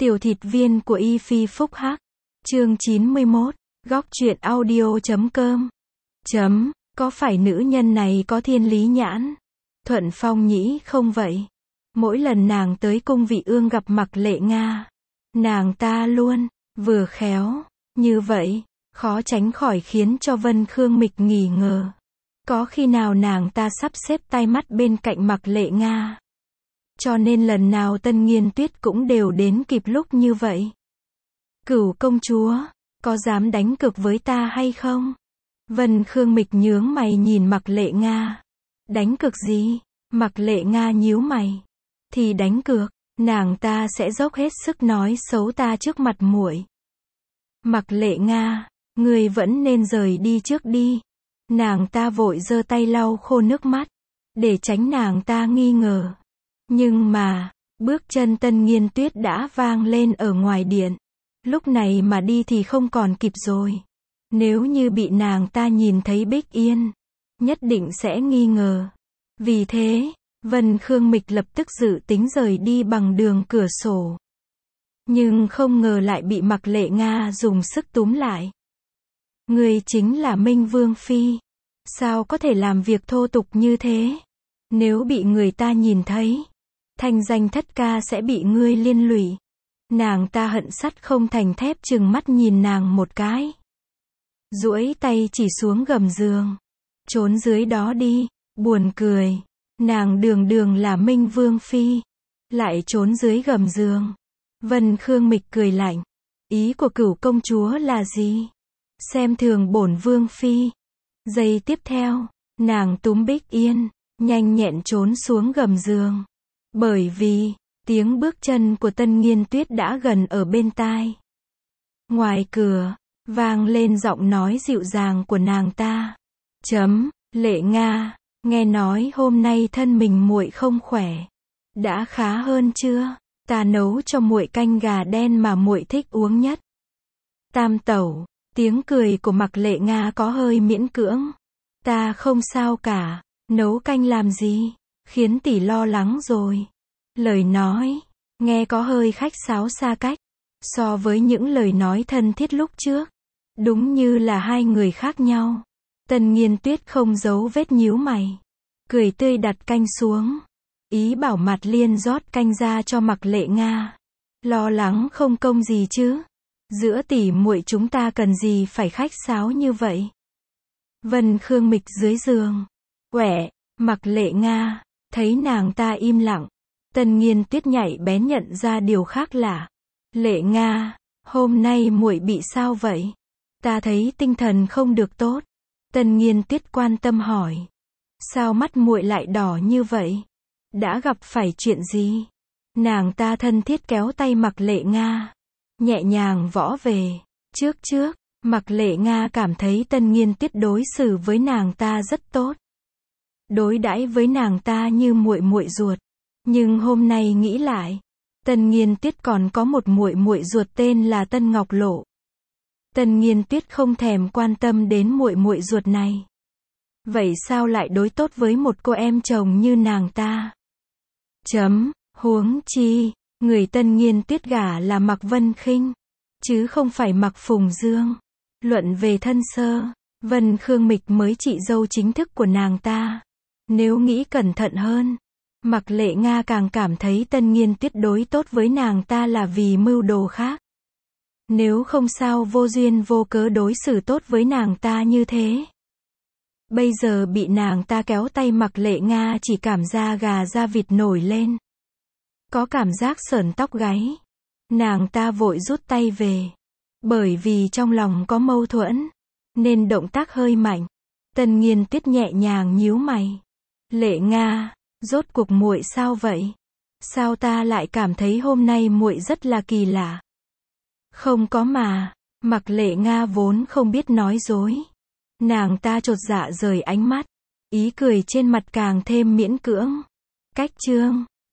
Tiểu thịt viên của Y Phi Phúc Hắc. Chương 91. Góc truyện audio.com. Có phải nữ nhân này có thiên lý nhãn? Thuận Phong nhĩ không vậy. Mỗi lần nàng tới cung vị ương gặp Mặc Lệ Nga, nàng ta luôn vừa khéo như vậy, khó tránh khỏi khiến cho Vân Khương Mịch nghi ngờ. Có khi nào nàng ta sắp xếp tay mắt bên cạnh Mặc Lệ Nga, cho nên lần nào Tân Nghiên Tuyết cũng đều đến kịp lúc như vậy. Cửu công chúa, có dám đánh cược với ta hay không? Vân Khương Mịch nhướng mày nhìn Mặc Lệ Nga. Đánh cược gì? Mặc Lệ Nga nhíu mày. Thì đánh cược, nàng ta sẽ dốc hết sức nói xấu ta trước mặt muội. Mặc Lệ Nga, người vẫn nên rời đi trước đi. Nàng ta vội giơ tay lau khô nước mắt, để tránh nàng ta nghi ngờ. Nhưng mà, bước chân Tân Nghiên Tuyết đã vang lên ở ngoài điện. Lúc này mà đi thì không còn kịp rồi. Nếu như bị nàng ta nhìn thấy Bích Yên, nhất định sẽ nghi ngờ. Vì thế, Vân Khương Mịch lập tức dự tính rời đi bằng đường cửa sổ. Nhưng không ngờ lại bị Mặc Lệ Nga dùng sức túm lại. Ngươi chính là Minh Vương Phi. Sao có thể làm việc thô tục như thế? Nếu bị người ta nhìn thấy, thanh danh thất ca sẽ bị ngươi liên lụy. Nàng ta hận sắt không thành thép trừng mắt nhìn nàng một cái. Duỗi tay chỉ xuống gầm giường. Trốn dưới đó đi. Buồn cười. Nàng đường đường là Minh Vương Phi, lại trốn dưới gầm giường. Vân Khương Mịch cười lạnh. Ý của cửu công chúa là gì? Xem thường bổn Vương Phi. Giây tiếp theo, nàng túm Bích Yên, nhanh nhẹn trốn xuống gầm giường. Bởi vì, tiếng bước chân của Tân Nghiên Tuyết đã gần ở bên tai. Ngoài cửa, vang lên giọng nói dịu dàng của nàng ta. Lệ Nga, nghe nói hôm nay thân mình muội không khỏe. Đã khá hơn chưa? Ta nấu cho muội canh gà đen mà muội thích uống nhất. Tam tẩu, tiếng cười của Mặc Lệ Nga có hơi miễn cưỡng. Ta không sao cả, nấu canh làm gì? Khiến tỷ lo lắng rồi. Lời nói, nghe có hơi khách sáo xa cách, so với những lời nói thân thiết lúc trước. Đúng như là hai người khác nhau. Tân Nghiên Tuyết không giấu vết nhíu mày. Cười tươi đặt canh xuống. Ý bảo Mạt Liên rót canh ra cho Mặc Lệ Nga. Lo lắng không công gì chứ? Giữa tỷ muội chúng ta cần gì phải khách sáo như vậy? Vân Khương Mịch dưới giường. Quẻ, Mặc Lệ Nga, thấy nàng ta im lặng. Tân Nghiên Tuyết nhạy bén nhận ra điều khác lạ. Lệ Nga, hôm nay muội bị sao vậy? Ta thấy tinh thần không được tốt. Tân Nghiên Tuyết quan tâm hỏi. Sao mắt muội lại đỏ như vậy? Đã gặp phải chuyện gì? Nàng ta thân thiết kéo tay Mặc Lệ Nga, nhẹ nhàng võ về. Trước, Mặc Lệ Nga cảm thấy Tân Nghiên Tuyết đối xử với nàng ta rất tốt. Đối đãi với nàng ta như muội muội ruột. Nhưng hôm nay nghĩ lại, Tân Nghiên Tuyết còn có một muội muội ruột tên là Tân Ngọc Lộ. Tân Nghiên Tuyết không thèm quan tâm đến muội muội ruột này. Vậy sao lại đối tốt với một cô em chồng như nàng ta? Huống chi, người Tân Nghiên Tuyết gả là Mặc Vân Khinh, chứ không phải Mặc Phùng Dương. Luận về thân sơ, Vân Khương Mịch mới chị dâu chính thức của nàng ta. Nếu nghĩ cẩn thận hơn, Mặc Lệ Nga càng cảm thấy Tân Nghiên Tuyết đối tốt với nàng ta là vì mưu đồ khác. Nếu không sao vô duyên vô cớ đối xử tốt với nàng ta như thế. Bây giờ bị nàng ta kéo tay Mặc Lệ Nga chỉ cảm da gà da vịt nổi lên. Có cảm giác sởn tóc gáy. Nàng ta vội rút tay về. Bởi vì trong lòng có mâu thuẫn, nên động tác hơi mạnh. Tân Nghiên Tuyết nhẹ nhàng nhíu mày. Lệ Nga, rốt cuộc muội sao vậy? Sao ta lại cảm thấy hôm nay muội rất là kỳ lạ? Không có mà. Mặc Lệ Nga vốn không biết nói dối. Nàng ta chột dạ rời ánh mắt. Ý cười trên mặt càng thêm miễn cưỡng. Cách chương